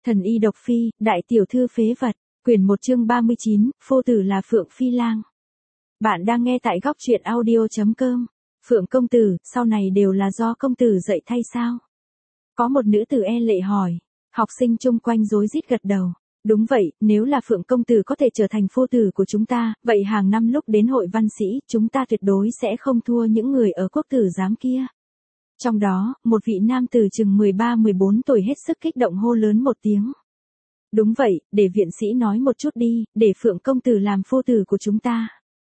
Thần y độc phi, đại tiểu thư phế vật, quyển 1 chương 39, phu tử là Phượng Phi Lang. Bạn đang nghe tại góc truyện audio.com. Phượng công tử, sau này đều là do công tử dạy thay sao? Có một nữ tử e lệ hỏi. Học sinh chung quanh rối rít gật đầu. Đúng vậy, nếu là Phượng công tử có thể trở thành phu tử của chúng ta, vậy hàng năm lúc đến hội văn sĩ, chúng ta tuyệt đối sẽ không thua những người ở quốc tử giám kia. Trong đó, một vị nam tử chừng 13-14 tuổi hết sức kích động hô lớn một tiếng. Đúng vậy, để viện sĩ nói một chút đi, để Phượng công tử làm phu tử của chúng ta.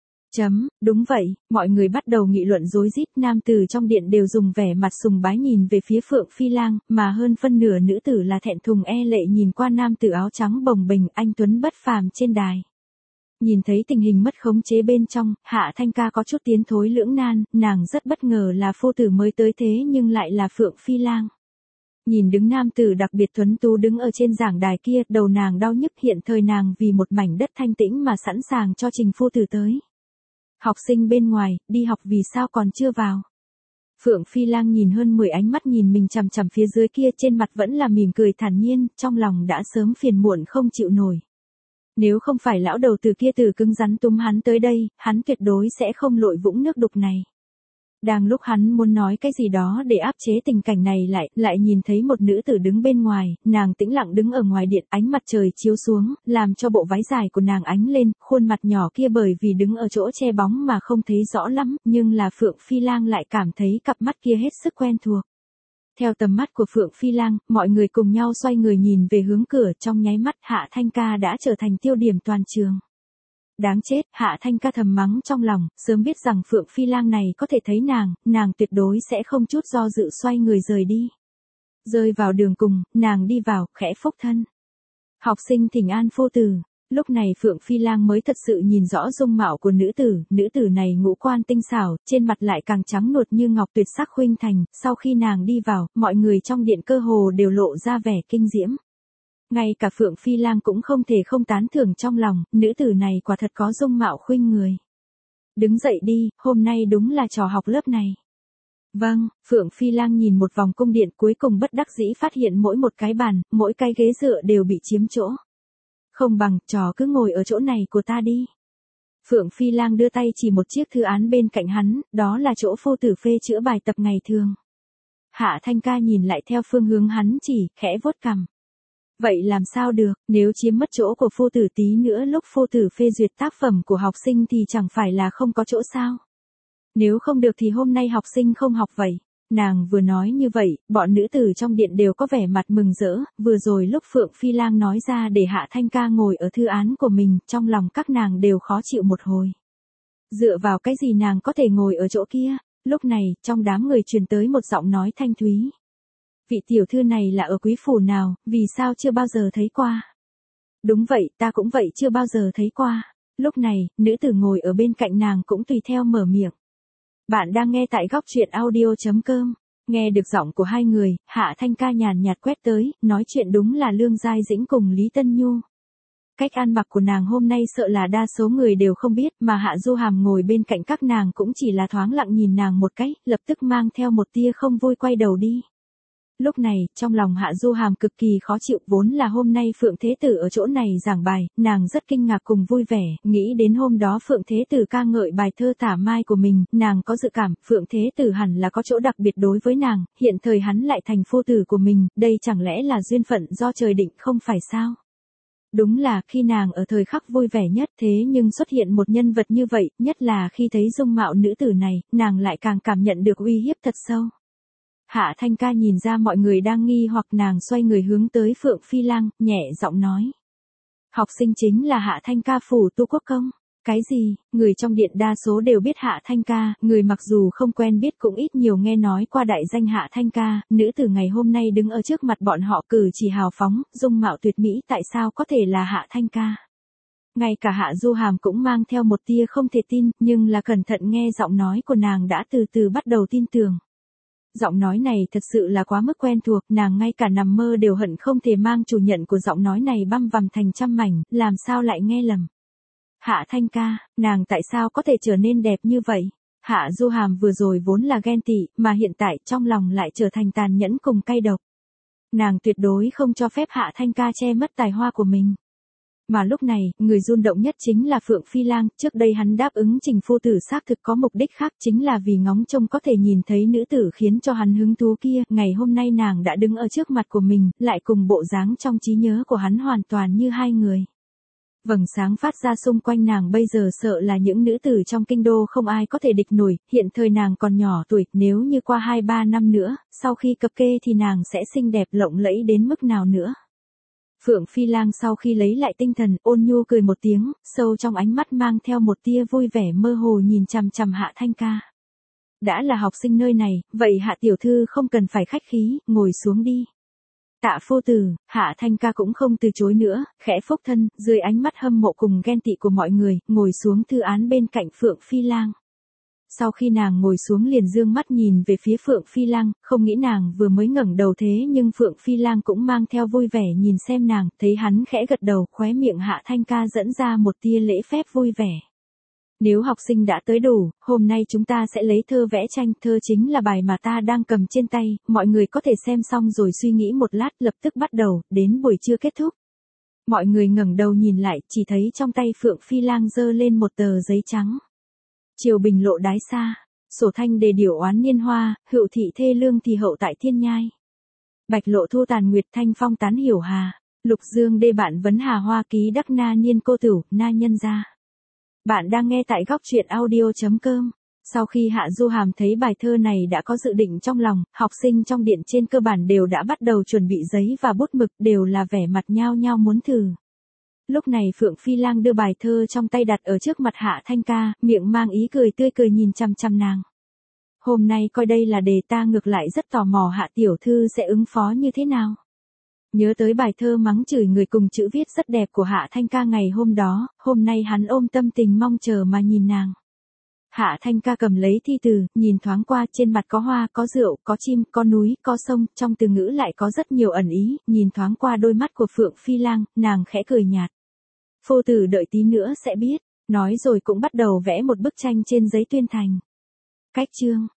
Đúng vậy, mọi người bắt đầu nghị luận rối rít, nam tử trong điện đều dùng vẻ mặt sùng bái nhìn về phía Phượng Phi Lang, mà hơn phân nửa nữ tử là thẹn thùng e lệ nhìn qua nam tử áo trắng bồng bềnh anh tuấn bất phàm trên đài. Nhìn thấy tình hình mất khống chế bên trong, Hạ Thanh Ca có chút tiến thối lưỡng nan, nàng rất bất ngờ là phu tử mới tới thế nhưng lại là Phượng Phi Lang. Nhìn đứng nam tử đặc biệt tuấn tú đứng ở trên giảng đài kia, đầu nàng đau nhức, hiện thời nàng vì một mảnh đất thanh tĩnh mà sẵn sàng cho trình phu tử tới. Học sinh bên ngoài, đi học vì sao còn chưa vào? Phượng Phi Lang nhìn hơn 10 ánh mắt nhìn mình chằm chằm phía dưới kia, trên mặt vẫn là mỉm cười thản nhiên, trong lòng đã sớm phiền muộn không chịu nổi. Nếu không phải lão đầu tử kia từ cứng rắn túm hắn tới đây, hắn tuyệt đối sẽ không lội vũng nước đục này. Đang lúc hắn muốn nói cái gì đó để áp chế tình cảnh này lại nhìn thấy một nữ tử đứng bên ngoài, nàng tĩnh lặng đứng ở ngoài điện, ánh mặt trời chiếu xuống, làm cho bộ váy dài của nàng ánh lên, khuôn mặt nhỏ kia bởi vì đứng ở chỗ che bóng mà không thấy rõ lắm, nhưng là Phượng Phi Lang lại cảm thấy cặp mắt kia hết sức quen thuộc. Theo tầm mắt của Phượng Phi Lang, mọi người cùng nhau xoay người nhìn về hướng cửa, trong nháy mắt Hạ Thanh Ca đã trở thành tiêu điểm toàn trường. Đáng chết, Hạ Thanh Ca thầm mắng trong lòng, sớm biết rằng Phượng Phi Lang này có thể thấy nàng tuyệt đối sẽ không chút do dự xoay người rời đi. Rơi vào đường cùng, nàng đi vào, khẽ phúc thân. Học sinh thỉnh an phu tử. Lúc này Phượng Phi Lang mới thật sự nhìn rõ dung mạo của nữ tử này ngũ quan tinh xảo, trên mặt lại càng trắng nuột như ngọc, tuyệt sắc khuynh thành, sau khi nàng đi vào, mọi người trong điện cơ hồ đều lộ ra vẻ kinh diễm. Ngay cả Phượng Phi Lang cũng không thể không tán thưởng trong lòng, nữ tử này quả thật có dung mạo khuynh người. Đứng dậy đi, hôm nay đúng là trò học lớp này. Vâng, Phượng Phi Lang nhìn một vòng cung điện, cuối cùng bất đắc dĩ phát hiện mỗi một cái bàn, mỗi cái ghế dựa đều bị chiếm chỗ. Không bằng, trò cứ ngồi ở chỗ này của ta đi. Phượng Phi Lang đưa tay chỉ một chiếc thư án bên cạnh hắn, đó là chỗ phu tử phê chữa bài tập ngày thường. Hạ Thanh Ca nhìn lại theo phương hướng hắn chỉ, khẽ vuốt cằm. Vậy làm sao được, nếu chiếm mất chỗ của phu tử tí nữa lúc phu tử phê duyệt tác phẩm của học sinh thì chẳng phải là không có chỗ sao? Nếu không được thì hôm nay học sinh không học vậy. Nàng vừa nói như vậy, bọn nữ tử trong điện đều có vẻ mặt mừng rỡ, vừa rồi lúc Phượng Phi Lang nói ra để Hạ Thanh Ca ngồi ở thư án của mình, trong lòng các nàng đều khó chịu một hồi. Dựa vào cái gì nàng có thể ngồi ở chỗ kia? Lúc này, trong đám người truyền tới một giọng nói thanh thúy. Vị tiểu thư này là ở quý phủ nào, vì sao chưa bao giờ thấy qua? Đúng vậy, ta cũng vậy, chưa bao giờ thấy qua. Lúc này, nữ tử ngồi ở bên cạnh nàng cũng tùy theo mở miệng. Bạn đang nghe tại góc truyện audio.com. Nghe được giọng của hai người, Hạ Thanh Ca nhàn nhạt quét tới, nói chuyện đúng là Lương Giai Dĩnh cùng Lý Tân Nhu. Cách ăn mặc của nàng hôm nay sợ là đa số người đều không biết, mà Hạ Du Hàm ngồi bên cạnh các nàng cũng chỉ là thoáng lặng nhìn nàng một cái, lập tức mang theo một tia không vui quay đầu đi. Lúc này, trong lòng Hạ Du Hàm cực kỳ khó chịu, vốn là hôm nay Phượng Thế Tử ở chỗ này giảng bài, nàng rất kinh ngạc cùng vui vẻ, nghĩ đến hôm đó Phượng Thế Tử ca ngợi bài thơ Tả Mai của mình, nàng có dự cảm, Phượng Thế Tử hẳn là có chỗ đặc biệt đối với nàng, hiện thời hắn lại thành phu tử của mình, đây chẳng lẽ là duyên phận do trời định không phải sao? Đúng là khi nàng ở thời khắc vui vẻ nhất, thế nhưng xuất hiện một nhân vật như vậy, nhất là khi thấy dung mạo nữ tử này, nàng lại càng cảm nhận được uy hiếp thật sâu. Hạ Thanh Ca nhìn ra mọi người đang nghi hoặc, nàng xoay người hướng tới Phượng Phi Lang, nhẹ giọng nói. Học sinh chính là Hạ Thanh Ca phủ Tu Quốc Công. Cái gì, người trong điện đa số đều biết Hạ Thanh Ca, người mặc dù không quen biết cũng ít nhiều nghe nói qua đại danh Hạ Thanh Ca, nữ tử ngày hôm nay đứng ở trước mặt bọn họ cử chỉ hào phóng, dung mạo tuyệt mỹ, tại sao có thể là Hạ Thanh Ca? Ngay cả Hạ Du Hàm cũng mang theo một tia không thể tin, nhưng là cẩn thận nghe giọng nói của nàng đã từ từ bắt đầu tin tưởng. Giọng nói này thật sự là quá mức quen thuộc, nàng ngay cả nằm mơ đều hận không thể mang chủ nhận của giọng nói này băm vằm thành trăm mảnh, làm sao lại nghe lầm. Hạ Thanh Ca, nàng tại sao có thể trở nên đẹp như vậy? Hạ Du Hàm vừa rồi vốn là ghen tị, mà hiện tại trong lòng lại trở thành tàn nhẫn cùng cay độc. Nàng tuyệt đối không cho phép Hạ Thanh Ca che mất tài hoa của mình. Mà lúc này, người rung động nhất chính là Phượng Phi Lang, trước đây hắn đáp ứng Trình phu tử xác thực có mục đích khác, chính là vì ngóng trông có thể nhìn thấy nữ tử khiến cho hắn hứng thú kia, ngày hôm nay nàng đã đứng ở trước mặt của mình, lại cùng bộ dáng trong trí nhớ của hắn hoàn toàn như hai người. Vầng sáng phát ra xung quanh nàng bây giờ sợ là những nữ tử trong kinh đô không ai có thể địch nổi, hiện thời nàng còn nhỏ tuổi, nếu như qua 2-3 năm nữa, sau khi cập kê thì nàng sẽ xinh đẹp lộng lẫy đến mức nào nữa. Phượng Phi Lang sau khi lấy lại tinh thần, ôn nhu cười một tiếng, sâu trong ánh mắt mang theo một tia vui vẻ mơ hồ nhìn chằm chằm Hạ Thanh Ca. Đã là học sinh nơi này, vậy Hạ tiểu thư không cần phải khách khí, ngồi xuống đi. Tạ phu tử, Hạ Thanh Ca cũng không từ chối nữa, khẽ phúc thân, dưới ánh mắt hâm mộ cùng ghen tị của mọi người, ngồi xuống thư án bên cạnh Phượng Phi Lang. Sau khi nàng ngồi xuống liền dương mắt nhìn về phía Phượng Phi Lang, không nghĩ nàng vừa mới ngẩng đầu thế nhưng Phượng Phi Lang cũng mang theo vui vẻ nhìn xem nàng, thấy hắn khẽ gật đầu, khóe miệng Hạ Thanh Ca dẫn ra một tia lễ phép vui vẻ. Nếu học sinh đã tới đủ, hôm nay chúng ta sẽ lấy thơ vẽ tranh, thơ chính là bài mà ta đang cầm trên tay, mọi người có thể xem xong rồi suy nghĩ một lát, lập tức bắt đầu, đến buổi trưa kết thúc. Mọi người ngẩng đầu nhìn lại, chỉ thấy trong tay Phượng Phi Lang giơ lên một tờ giấy trắng. Triều bình lộ đái xa, sổ thanh đề điểu oán niên hoa, hữu thị thê lương thì hậu tại thiên nhai. Bạch lộ thu tàn nguyệt thanh phong tán hiểu hà, lục dương đê bạn vấn hà hoa ký đắc na niên cô tửu, na nhân gia. Bạn đang nghe tại góc truyện audio.com. Sau khi Hạ Du Hàm thấy bài thơ này đã có dự định trong lòng, học sinh trong điện trên cơ bản đều đã bắt đầu chuẩn bị giấy và bút mực, đều là vẻ mặt nhao nhao muốn thử. Lúc này Phượng Phi Lang đưa bài thơ trong tay đặt ở trước mặt Hạ Thanh Ca, miệng mang ý cười tươi cười nhìn chằm chằm nàng. Hôm nay coi đây là đề, ta ngược lại rất tò mò Hạ tiểu thư sẽ ứng phó như thế nào. Nhớ tới bài thơ mắng chửi người cùng chữ viết rất đẹp của Hạ Thanh Ca ngày hôm đó, hôm nay hắn ôm tâm tình mong chờ mà nhìn nàng. Hạ Thanh Ca cầm lấy thi từ, nhìn thoáng qua, trên mặt có hoa, có rượu, có chim, có núi, có sông, trong từ ngữ lại có rất nhiều ẩn ý, nhìn thoáng qua đôi mắt của Phượng Phi Lang, nàng khẽ cười nhạt. Phu tử đợi tí nữa sẽ biết, nói rồi cũng bắt đầu vẽ một bức tranh trên giấy tuyên thành. Cách chương